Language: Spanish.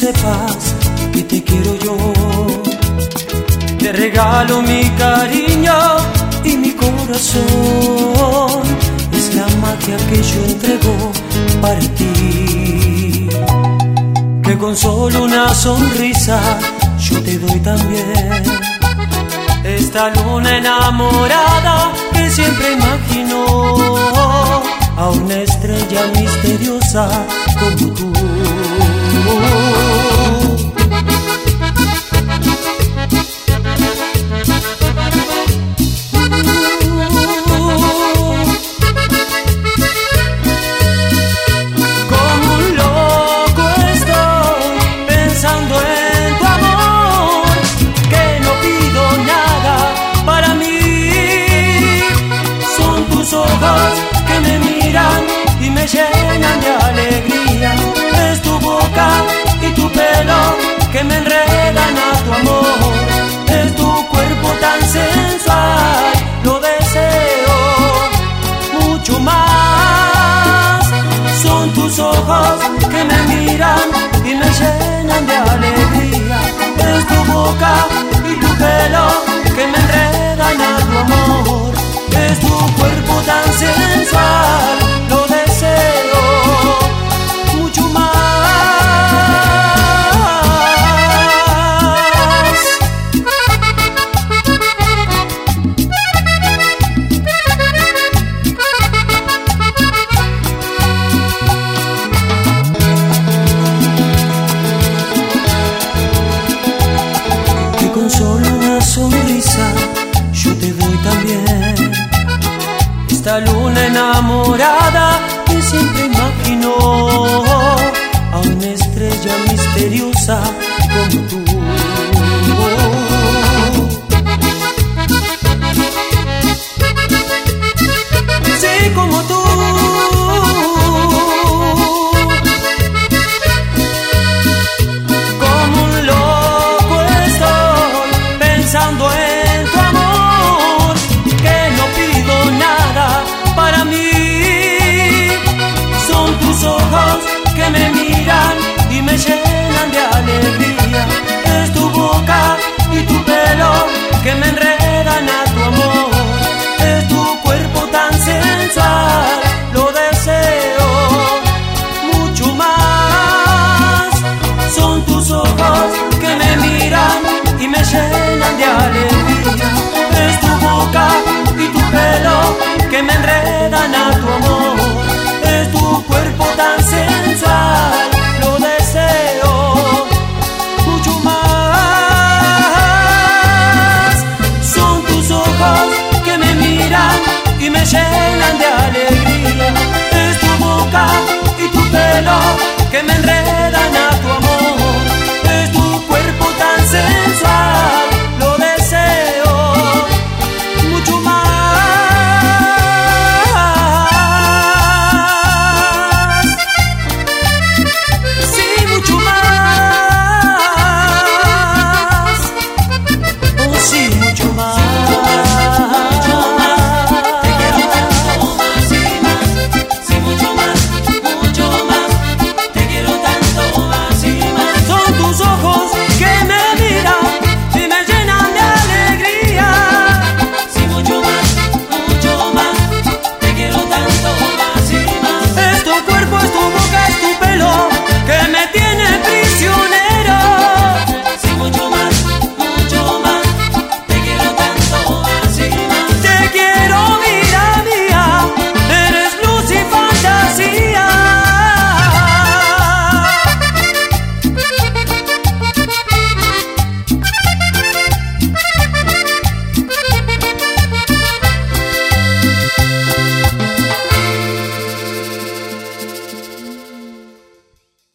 sepas que te quiero yo. Te regalo mi cariño y mi corazón. Es la magia que yo entrego para ti, que con solo una sonrisa yo te doy también. Esta luna enamorada que siempre imaginó a una estrella misteriosa como tú. Como un loco estoy pensando en tu amor, que no pido nada para mí. Son tus ojos que me miran y me llenan de alegría. Es tu boca y tu pelo que me enredan a tu amor. Es tu cuerpo tan sensual, lo deseo mucho más. Son tus ojos que me miran y me llenan de alegría. Es tu boca y tu pelo que me enredan a tu amor. Es tu cuerpo tan sensual, lo deseo mucho más. Que con solo una sonrisa yo te doy también. Esta luna enamorada que siempre imaginó a una estrella misteriosa como tú. Sí, como tú. Como un loco estoy pensando en tu amor, que no pido nada para mí. Son tus ojos que me miran y me llenan de alegría. Es tu boca y tu pelo que me enredan a tu amor. Es tu cuerpo tan sensual, lo deseo mucho más. Son tus ojos que me miran y me llenan de alegría. Es tu boca y tu pelo que me enredan a tu amor. Es tu cuerpo